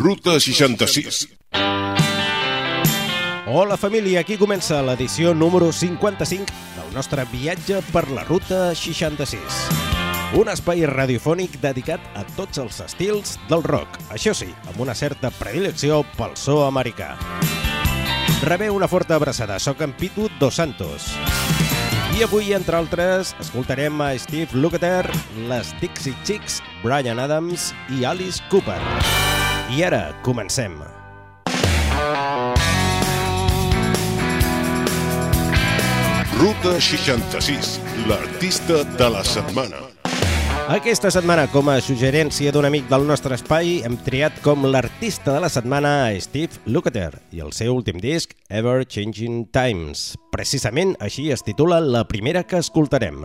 Ruta 66. Hola família, aquí comença l'edició número 55 del nostre viatge per la Ruta 66. Un espai radiofònic dedicat a tots els estils del rock, això sí, amb una certa predilecció pel so americà. Rebeu una forta abraçada, soc en Pitu Dos Santos. I avui, entre altres, escoltarem a Steve Lukather, les Dixie Chicks, Bryan Adams i Alice Cooper. I ara, comencem. Ruta 66, l'artista de la setmana. Aquesta setmana, com a suggerència d'un amic del nostre espai, hem triat com l'artista de la setmana a Steve Lukather i el seu últim disc, Ever Changing Times. Precisament així es titula la primera que escoltarem.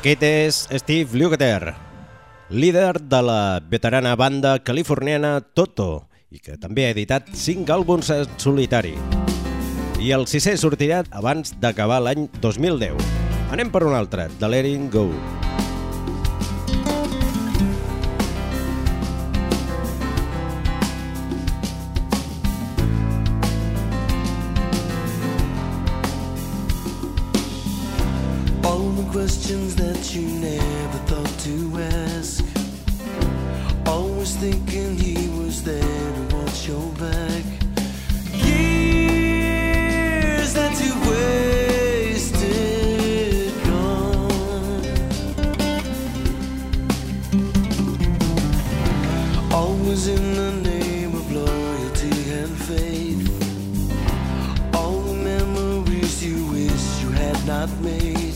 Aquest és Steve Lukather, líder de la veterana banda californiana Toto, i que també ha editat 5 àlbums en solitari. I el 6è sortirà abans d'acabar l'any 2010. Anem per un altre, de Letting Go. Questions that you never thought to ask. Always thinking he was there to watch your back. Years that you wasted gone. Always in the name of loyalty and faith. All the memories you wish you had not made.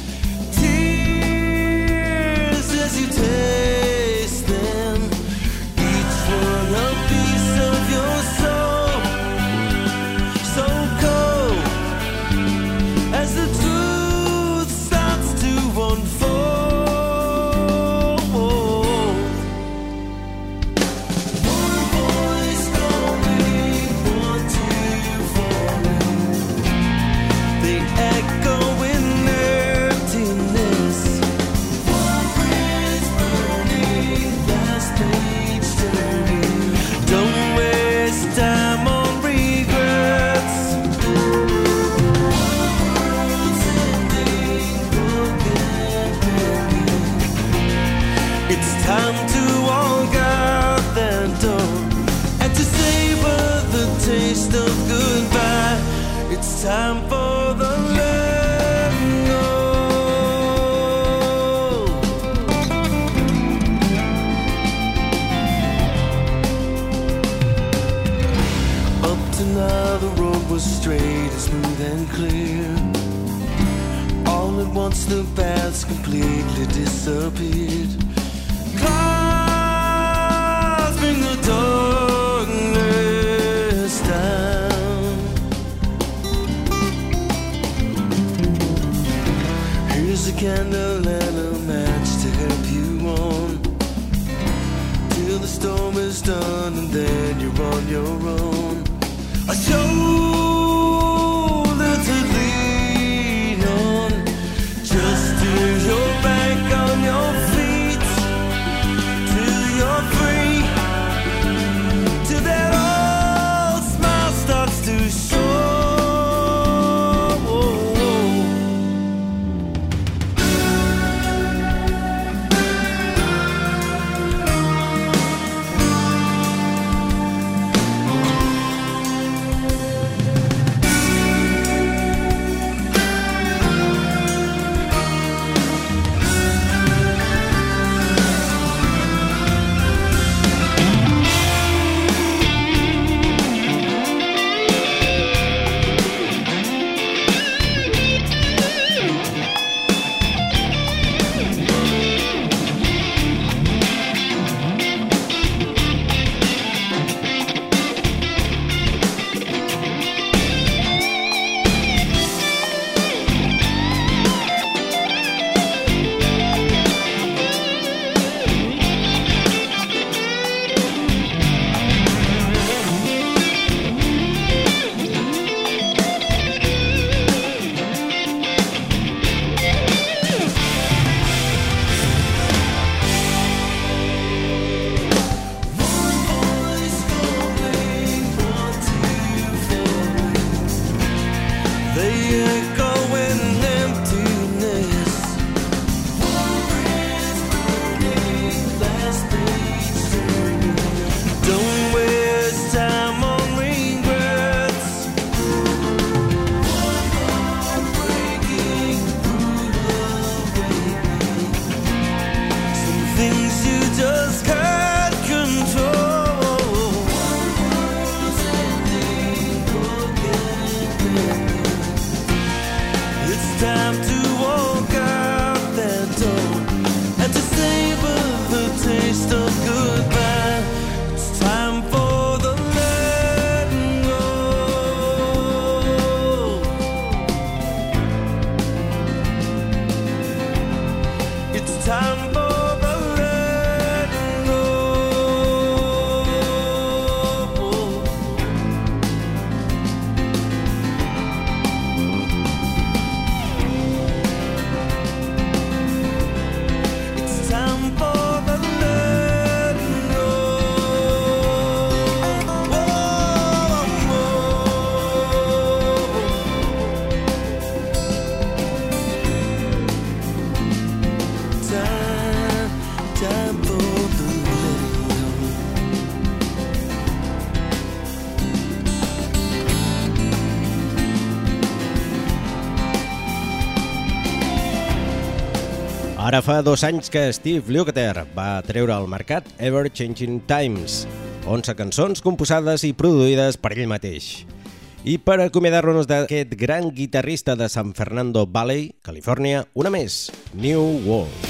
As you taste them, each one a piece of your soul, so cold as the truth starts to unfold. One voice calling, one, two, for me. They echo in emptiness. Don't waste time on regrets. It's time to walk out that door and to savor the taste of goodbye. It's time for the letting go. Now the road was straight and smooth and clear. All at once the paths completely disappeared. Clouds bring the darkness down. Here's a candle and a match to help you on till the storm is done, and then you're on your own. A shoulder to lean on, just till you're back on your feet, till you're free, till that old smile starts to show. Ara fa 2 anys que Steve Lukather va treure al mercat Ever Changing Times, 11 cançons composades i produïdes per ell mateix. I per acomiadar-nos d'aquest gran guitarrista de San Fernando Valley, Califòrnia, una més, New World.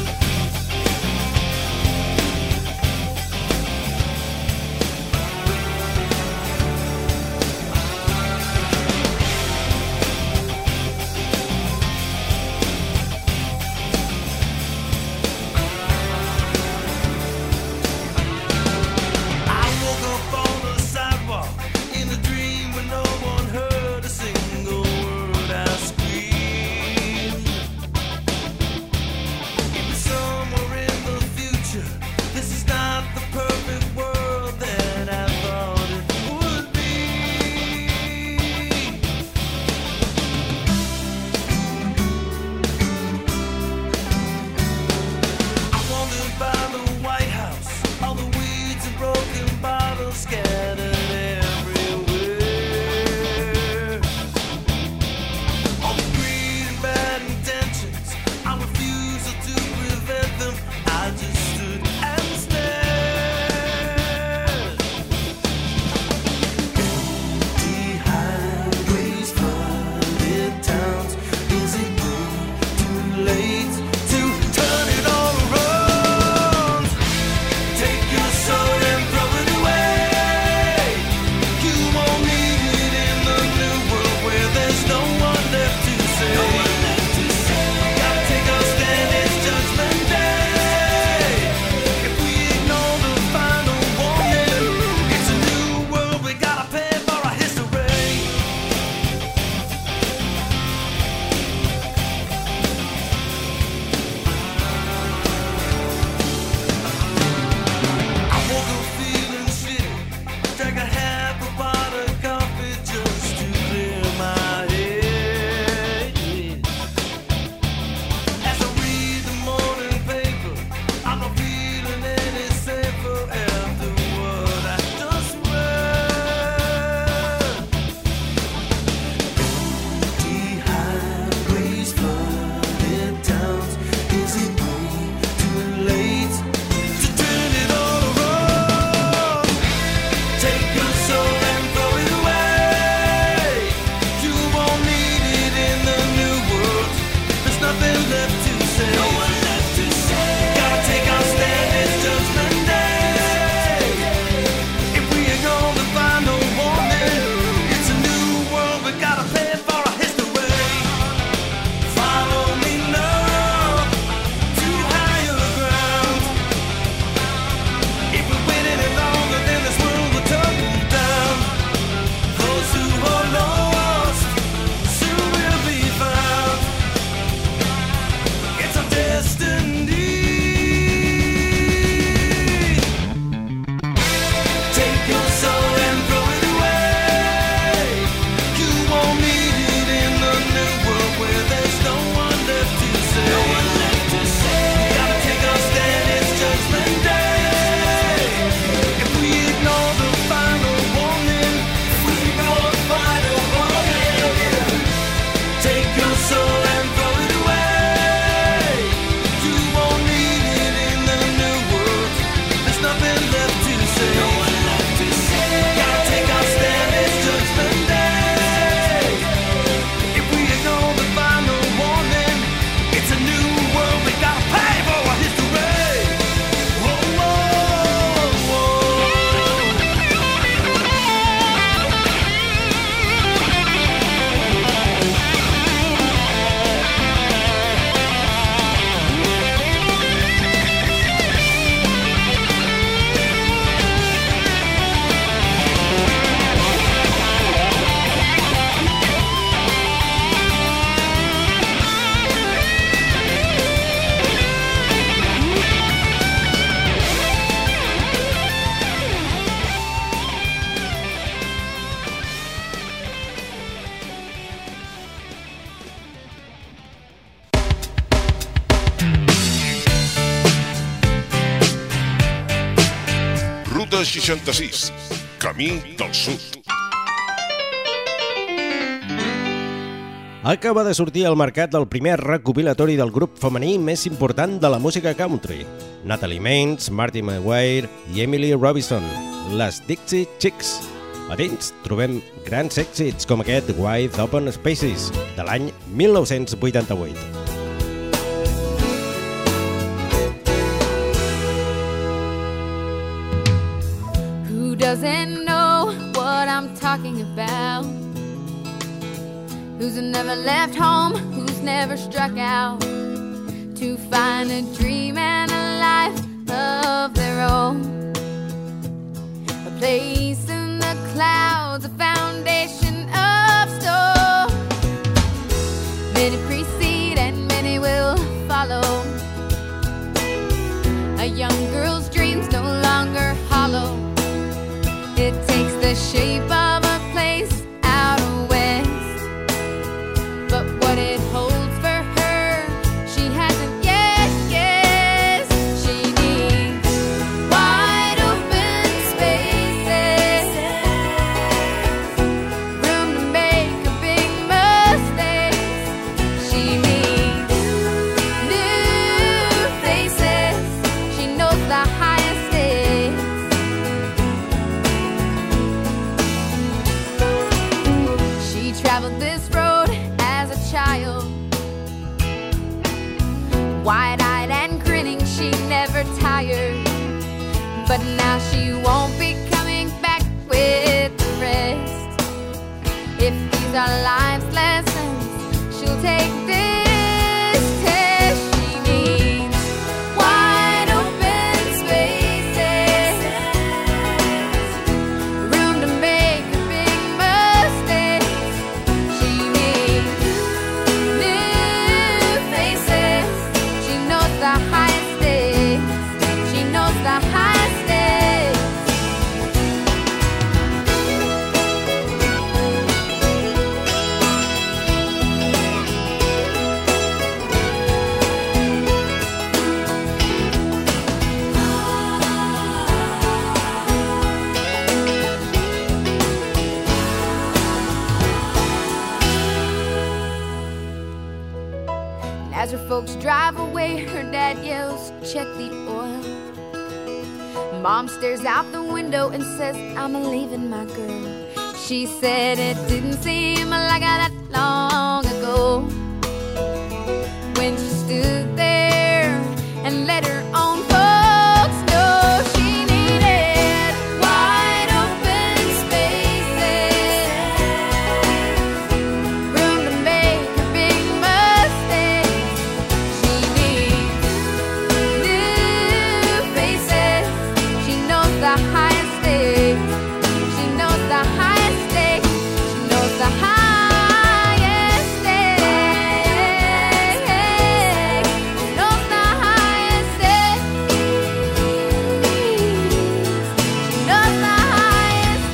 Ruta 66, Camí del Sud. Acaba de sortir al mercat el primer recopilatori del grup femení més important de la música country. Natalie Maines, Marty McGuire i Emily Robinson, les Dixie Chicks. A dins trobem grans èxits com aquest Wide Open Spaces, de l'any 1988. Who doesn't know what I'm talking about? Who's never left home, who's never struck out to find a dream and a life of their own? A place in the clouds, a foundation of stone. Many precede and many will follow. A young girl's dreams no longer hollow. It takes the shape of a place out west, but what it holds for her, she hasn't yet guessed. She needs wide open spaces, room to make a big mistake. She needs new faces. She knows the highest stakes. She traveled this road as a child, wide-eyed and grinning, she never tired. But now she won't be coming back with the rest. If these are life's lessons, she'll take this test. She needs wide open spaces, room to make a big mistake. She needs new faces. She knows the highest stakes. She knows the highest stakes. As her folks drive away, her dad yells, "Check the oil." Mom stares out the window and says, "I'm leaving my girl." She said it didn't seem like that long ago, when she stood there and let her own folks know she needed wide open spaces, room to make a big mistake. She needs new faces. She knows the highest stakes. She knows the highest stakes. She knows the highest stakes. She knows the highest stakes. She knows the highest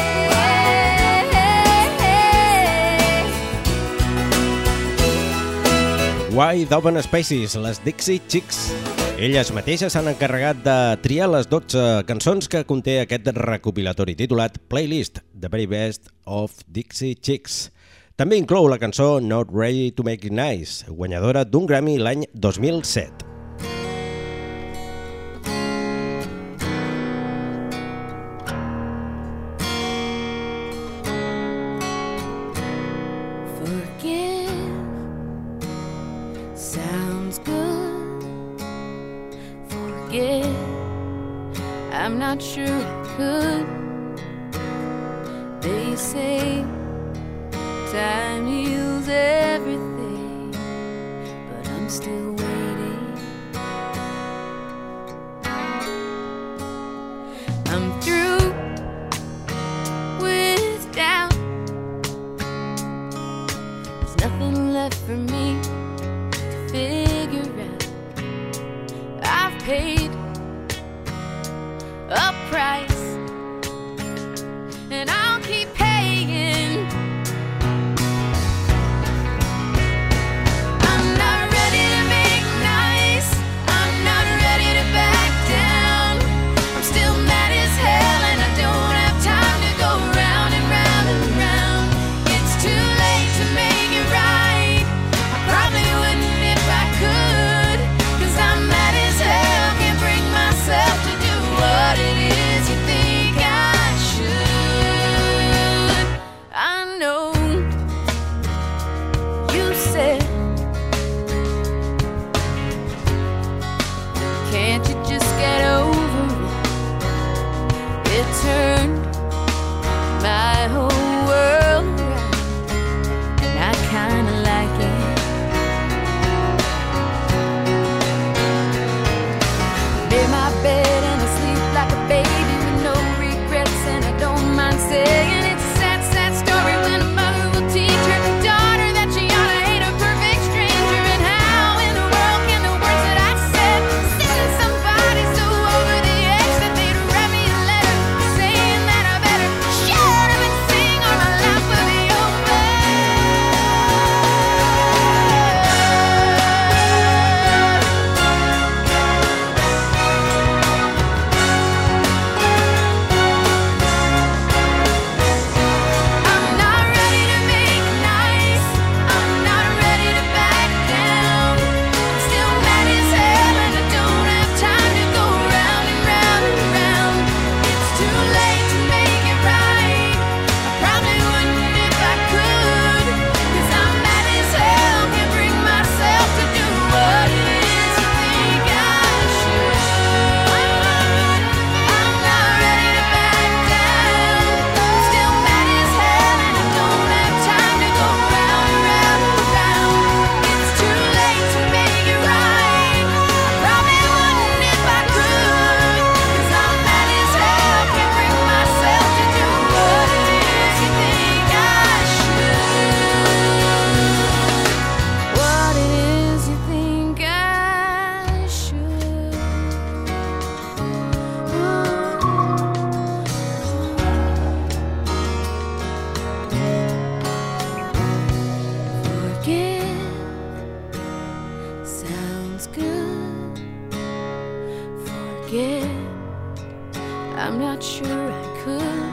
stakes. Wide Open Spaces, les Dixie Chicks. Elles mateixes s'han encarregat de triar les 12 cançons que conté aquest recopilatori titulat Playlist, The Very Best of Dixie Chicks. També inclou la cançó Not Ready to Make It Nice, guanyadora d'un Grammy l'any 2007. Forgive sounds good. Forget, I'm not sure I could. They say time heals everything, but I'm still waiting. I'm through with doubt. There's nothing left for me to figure out. I've paid a price, and I'll keep paying. I'm not ready to make nice. I'm not ready to back down. I'm still mad as hell, and I don't have time to go round and round and round. It's too late to make it right. I'm not sure I could.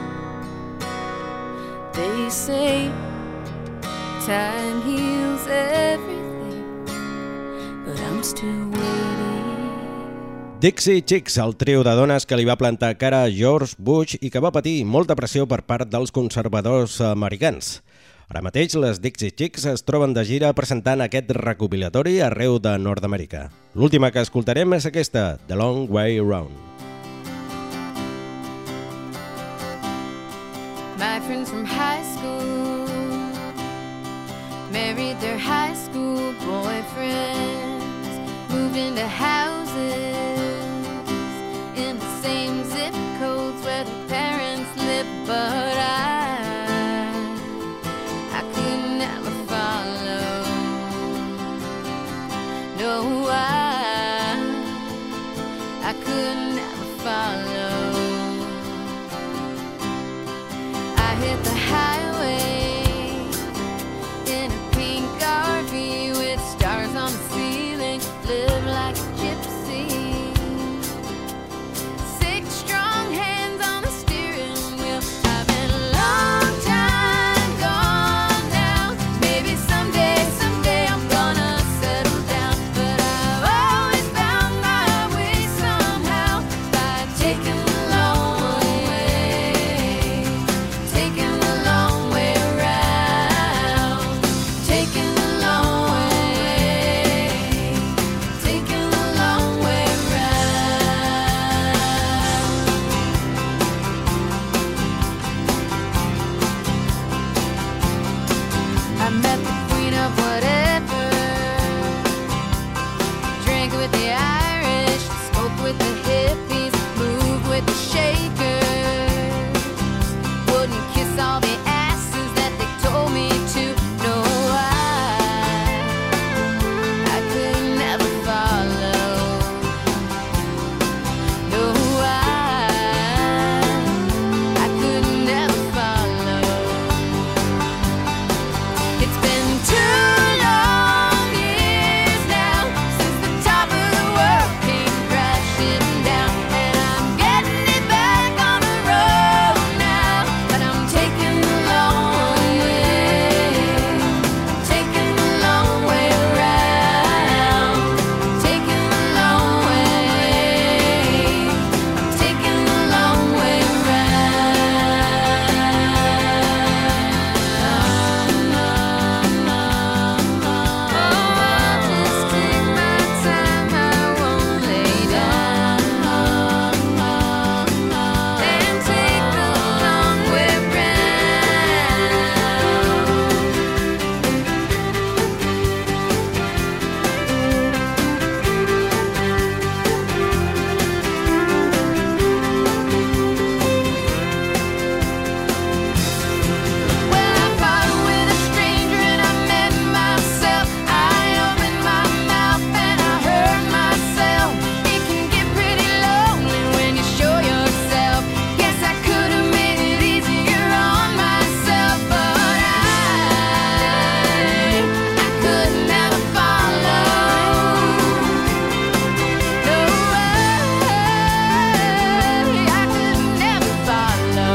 They say time heals everything, but I'm still waiting. Dixie Chicks, el trio de dones que li va plantar cara a George Bush i que va patir molta pressió per part dels conservadors americans. Ara mateix les Dixie Chicks es troben de gira presentant aquest recopilatori arreu de Nord-Amèrica. L'última que escoltarem és aquesta, The Long Way Round. My friends from high school married their high school boyfriends, moved into houses in the same zip codes where their parents lived, but I could never follow. No, I could never follow. I hit the highway in a pink RV with stars on the ceiling, live like a gypsy. 6 strong hands on the steering wheel. I've been a long time gone now. Maybe someday I'm gonna settle down, but I've always found my way somehow by taking the long way, taking the long way around, taking the long way, taking the long way around. I met the queen of whatever, drank with the Irish, smoked with the hippies, moved with the shakers, wouldn't kiss all the asses that they told me to. No, I could never follow. No, I could never follow. It's been 2 long years now since the top of the world came crashing down, and I'm getting it back on the road now, but I'm taking the long way, taking the long way around, taking the long way, I'm taking the long way just take my time, I won't lay down, and take the long way Well, I fought with a stranger and I met myself. I opened my mouth and I hurt myself. It can get pretty lonely when you show yourself. Guess I could have made it easier on myself, but I could never follow. No, I could never follow.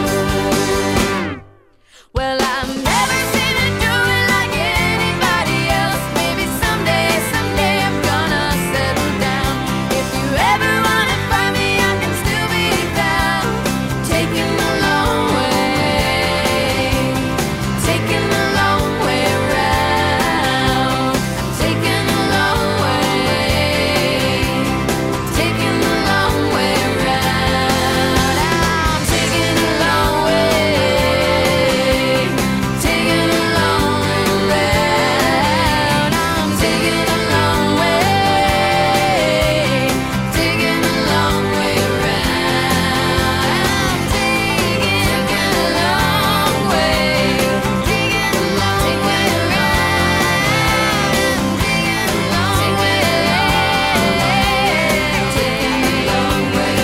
Well, I've never seen her do it like anybody else. Maybe someday I'm gonna settle down. If you ever wanna find me, I can still be found. Taking the long way, taking the long way around. I'm taking the long way, taking the long way around. I'm taking the long way, taking the long way around. I'm taking the long way, taking the long way around. I'm taking the long way, taking the long way around. Taking the long way, taking the long way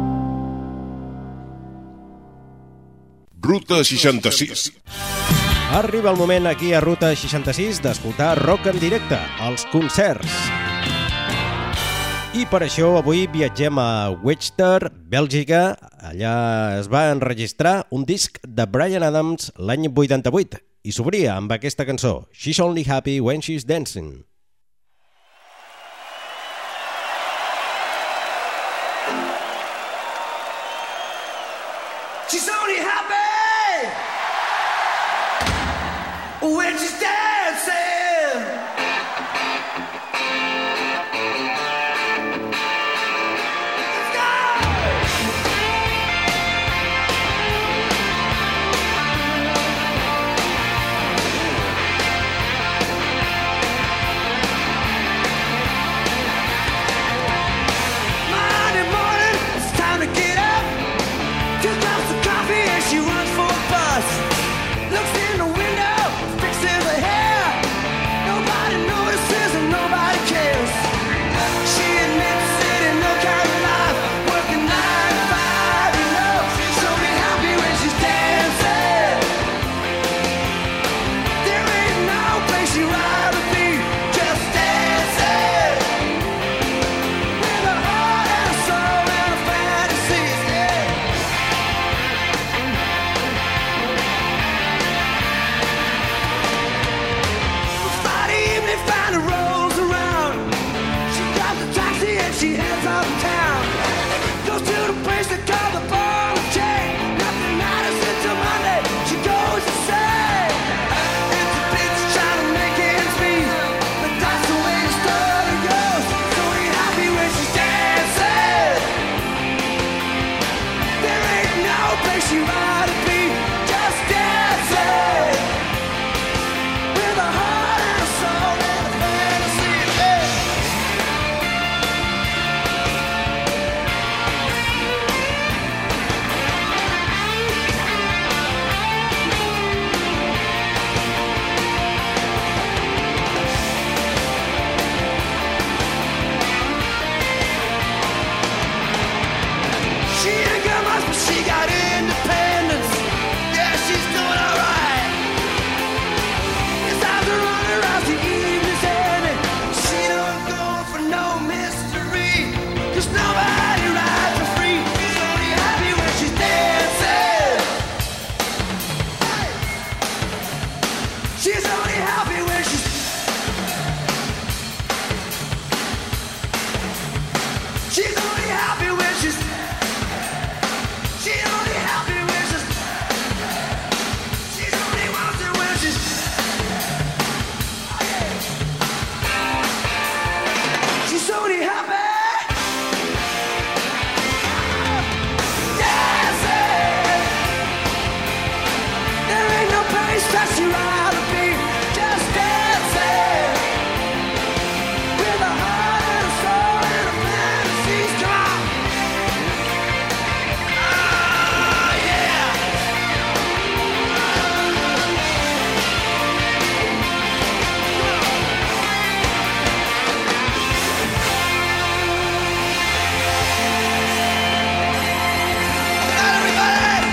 Ruta 66. Arriba el moment aquí a Ruta 66 d'escoltar rock en directe, als concerts. I per això avui viatgem a Worcester, Bèlgica. Allà es va enregistrar un disc de Bryan Adams l'any 88 i s'obria amb aquesta cançó, She's Only Happy When She's Dancing. She's only happy when she's dancing. Let's go! Monday morning, it's time to get up. 2 cups of coffee and she runs for a bus. Looks in the window, fixes her hair. Nobody notices and nobody cares. She admits it in no kind of life. Working 9 to 5, you know. She's only happy when she's dancing. There ain't no place she'd rather be, just dancing. With a heart and a soul and a fantasies, yeah. Friday evening, find her rolls around. She drives a taxi and she heads out of town. Goes to the place they call the ball and chain. Nothing matters until Monday. She goes insane. It's a bitch trying to make ends meet, but that's the way the story goes. So ain't happy when she's dancing. There ain't no place she'd rather be, just dancing. With a heart and a soul and a fantasy, yeah. She ain't got much, but she got independence. Yeah, she's doing alright. It's time to run around the evening's ending. She don't go for no mystery, 'cause nobody rides her free. She's only happy when she's dancing. Hey. She's only happy when she's. She's only happy when she's. She's only happy when she's. She's only wants it when she's. Oh, yeah. She's only happy. Dancing. There ain't no place that she'd rather be, just dancing. With a heart and a soul and a fantasies, come on. Oh, yeah. Everybody!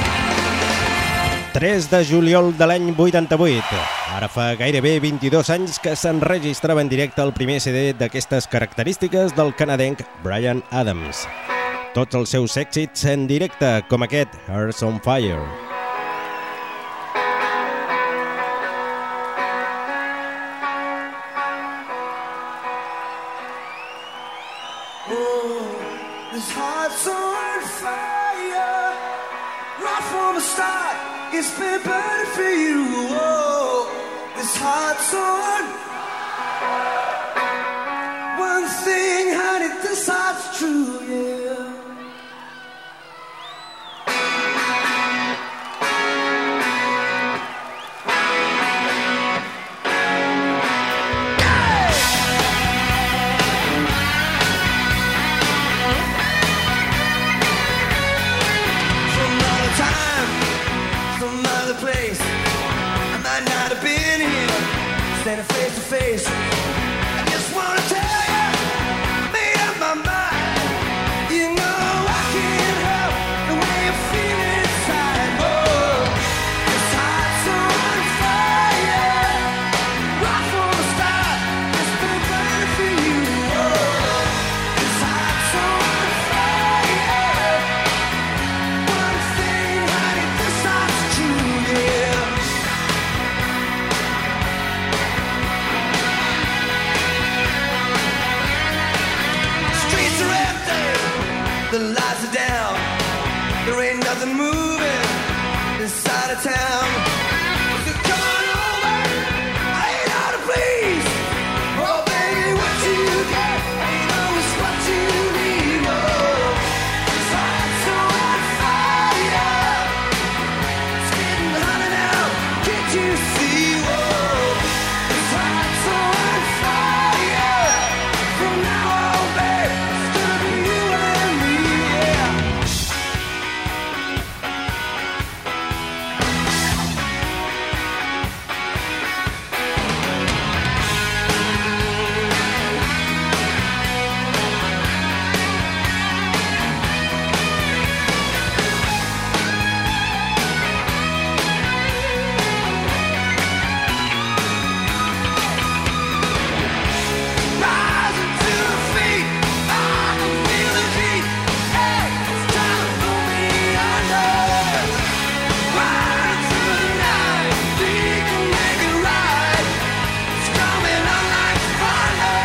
3 de juliol de l'any 88. Ara fa gairebé 22 anys que s'enregistrava en directe el primer CD d'aquestes característiques del canadenc Bryan Adams. Tots els seus èxits en directe, com aquest, Hearts on Fire. This heart's on fire. Right from the start, it's been burning for you. Oh, this heart's on. One thing, honey, this heart's true, yeah. Some other time, some other place, I might not have been here, standing face to face. I just wanna tell you, made up my mind. You know I can't help the way you feel inside. Oh, this heart's on fire. nothing moving inside of town. So come on over, I ain't out to please. Oh baby, what you got ain't always what you need. Oh, it's heart's on fire. It's getting hotter now, can't you see? Oh, it's heart's on fire. From now on, babe, it's gonna be you and me, yeah. Rising to the feet, I can feel the heat. Hey, it's time to pull me under. Riding through the night, we can make it right. It's coming on like thunder.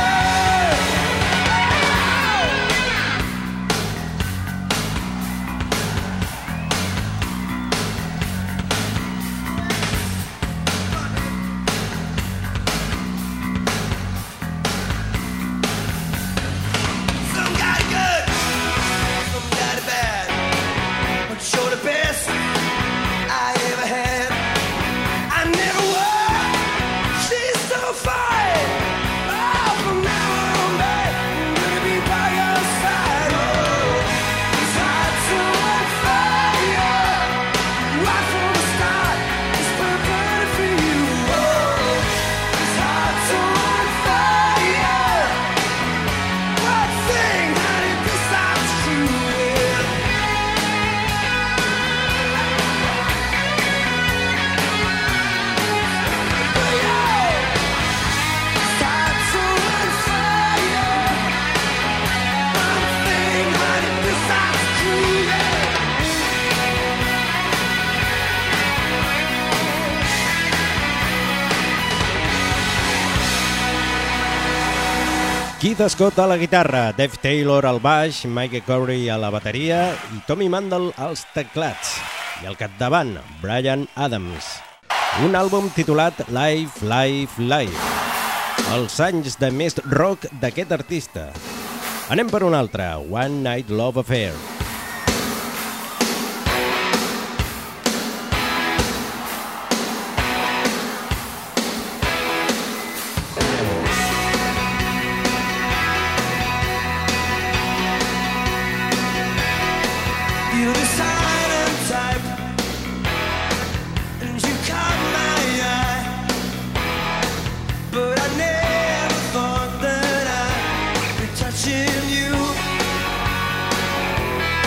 Some got it good, some got it bad, but you're the best I ever had. I never was, she's so fine. Oh, from now on, babe, I'm gonna be by your side. Oh, this heart's on fire, right from the start. It's been burning for you. Oh, this heart's on fire. One thing, honey, this time's true. Yeah. But yo, this heart's on fire. One thing, honey, this time's true. Yeah. Keith Scott a la guitarra, Dave Taylor al baix, Mike Corey a la bateria i Tommy Mandel als teclats. I al capdavant, Bryan Adams. Un àlbum titulat Life, Life, Life. Els anys de més rock d'aquest artista. Anem per un altre, One Night Love Affair. You're the silent type, and you caught my eye. But I never thought that I'd be touching you.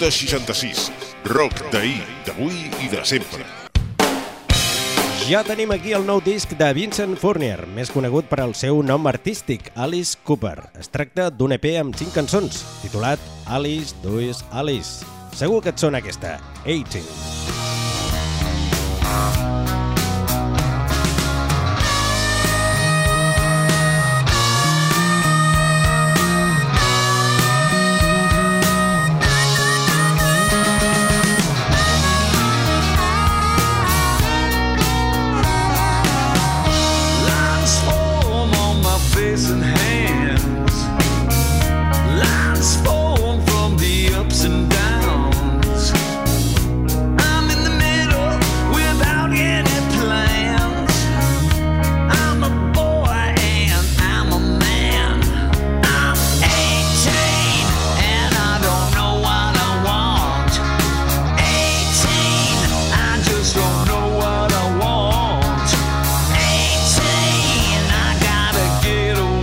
Ruta 66. Rock d'ahir, d'avui i de sempre. Ja tenim aquí el nou disc de Vincent Furnier, més conegut per al seu nom artístic, Alice Cooper. Es tracta d'un EP amb 5 cançons, titulat Alice Does Alice. Segur que et sona aquesta, 18. And hands, lines form from the ups and downs. I'm in the middle without any plans. I'm a boy and I'm a man. I'm 18 and I don't know what I want. 18, I just don't know what I want. 18, I gotta get away.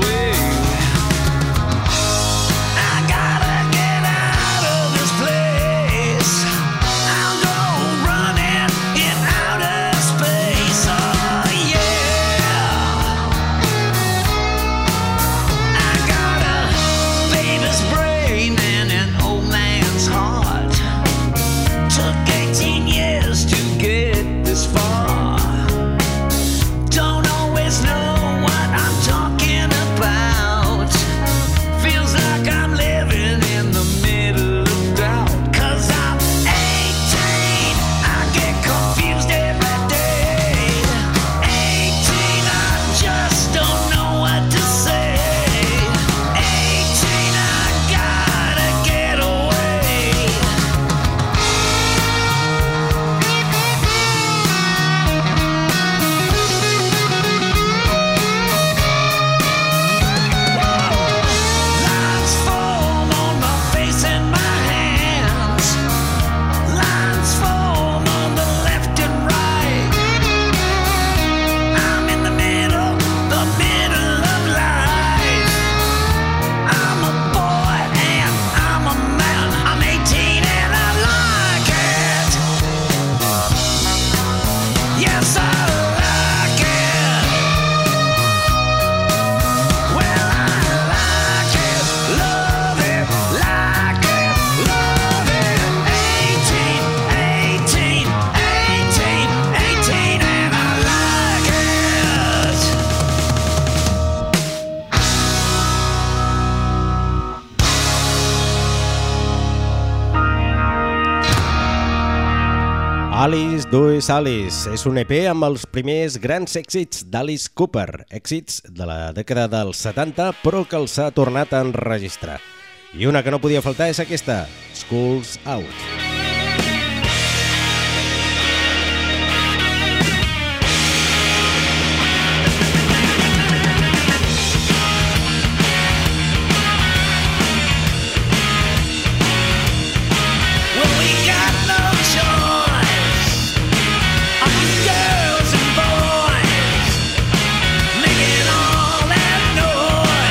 Alice Does Alice és un EP amb els primers grans èxits d'Alice Cooper, èxits de la dècada dels 70, però que els ha tornat a enregistrar. I una que no podia faltar és aquesta, School's Out.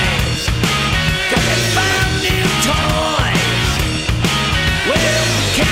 Can't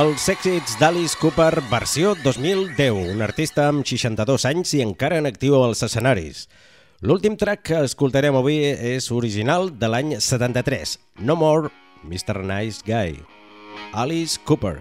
els èxits d'Alice Cooper versió 2010, un artista amb 62 anys i encara en actiu als escenaris. L'últim track que escoltarem avui és original de l'any 73, No More Mr. Nice Guy, Alice Cooper.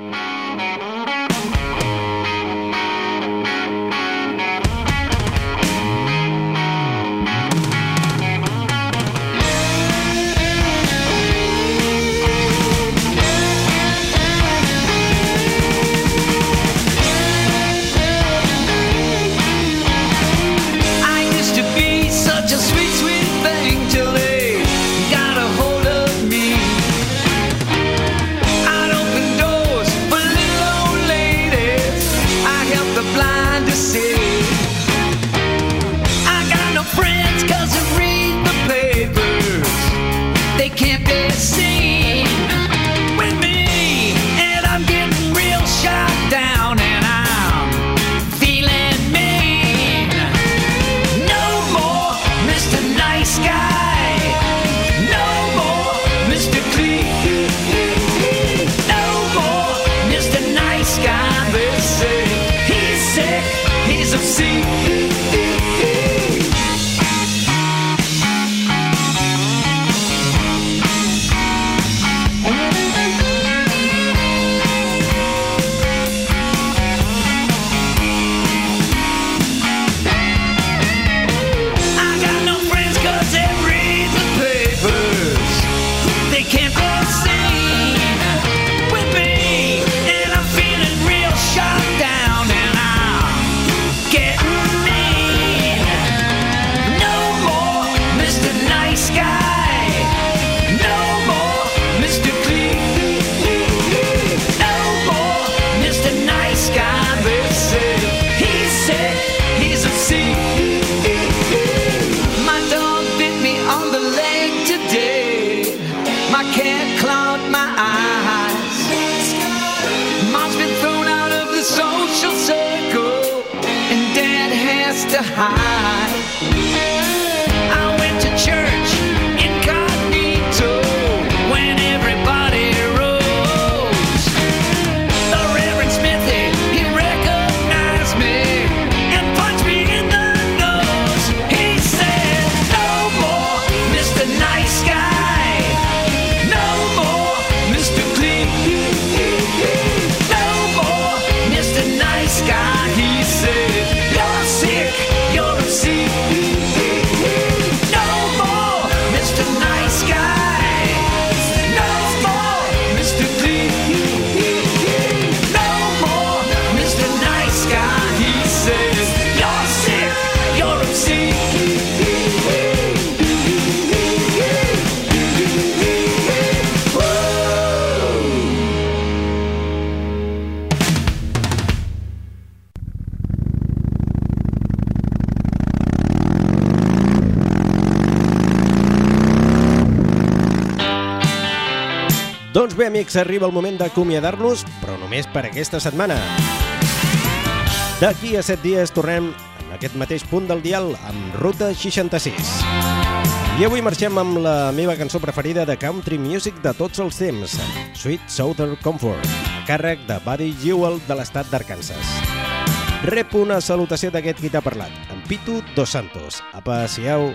Doncs bé, amics, arriba el moment d'acomiadar-nos, però només per aquesta setmana. D'aquí a 7 dies tornem en aquest mateix punt del dial amb Ruta 66. I avui marxem amb la meva cançó preferida de country music de tots els temps, Sweet Southern Comfort, a càrrec de Buddy Jewell de l'estat d'Arkansas. Rep una salutació d'aquest qui t'ha parlat, en Pitu Dos Santos. Apa, siau!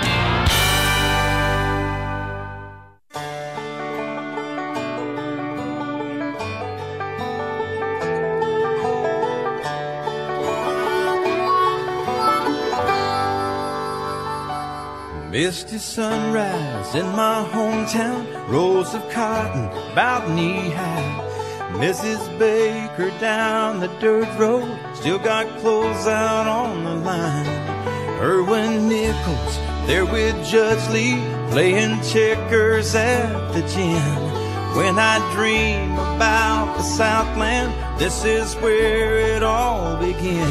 Misty sunrise in my hometown, rows of cotton about knee-high. Mrs. Baker down the dirt road, still got clothes out on the line. Erwin Nichols there with Judge Lee, playing checkers at the gin. When I dream about the Southland, this is where it all begins.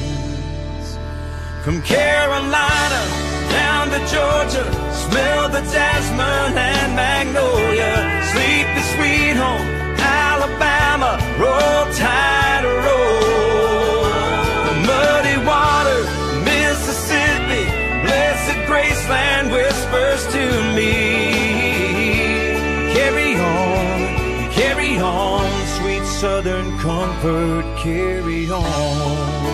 From Carolina down to Georgia, smell the jasmine and magnolia. Sleepy sweet home, Alabama, roll tide, roll. Muddy water, Mississippi, blessed Graceland whispers to me. Carry on, sweet Southern comfort, carry on.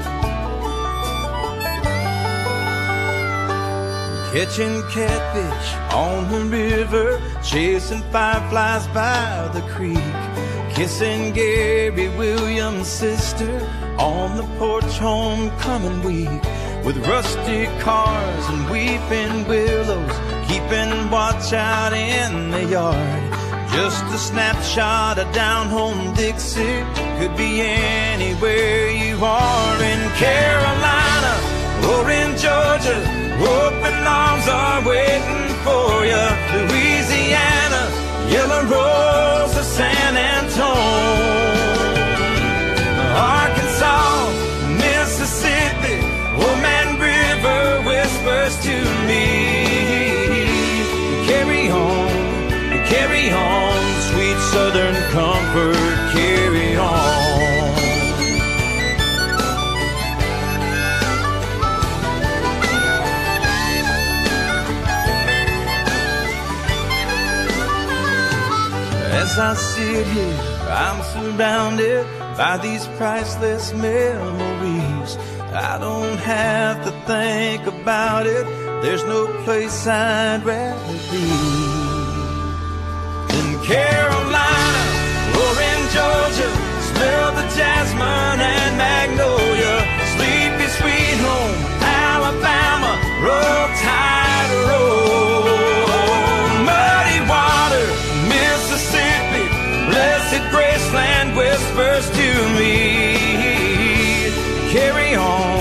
Catching catfish on the river, chasing fireflies by the creek, kissing Gary Williams' sister on the porch homecoming week, with rusty cars and weeping willows, keeping watch out in the yard. Just a snapshot of down home Dixie, could be anywhere you are, in Carolina or in Georgia. Open arms are waiting for you. Louisiana, Yellow Rose of San Antone, Arkansas, Mississippi, Old Man River whispers to me, carry on, sweet Southern comfort, carry on. As I sit here, I'm surrounded by these priceless memories. I don't have to think about it, there's no place I'd rather be in Carolina or in Georgia. Smell the jasmine and magnolia. Sleepy sweet home, Alabama, roll tide, roll. Muddy water, Mississippi, blessed Graceland whispers to me, carry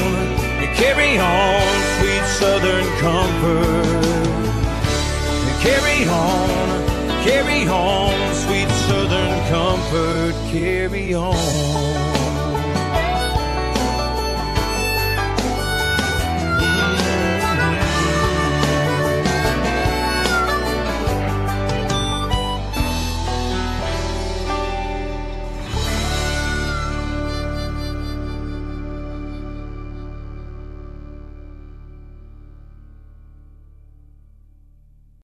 on, sweet Southern comfort. Carry on, sweet Southern comfort, carry on.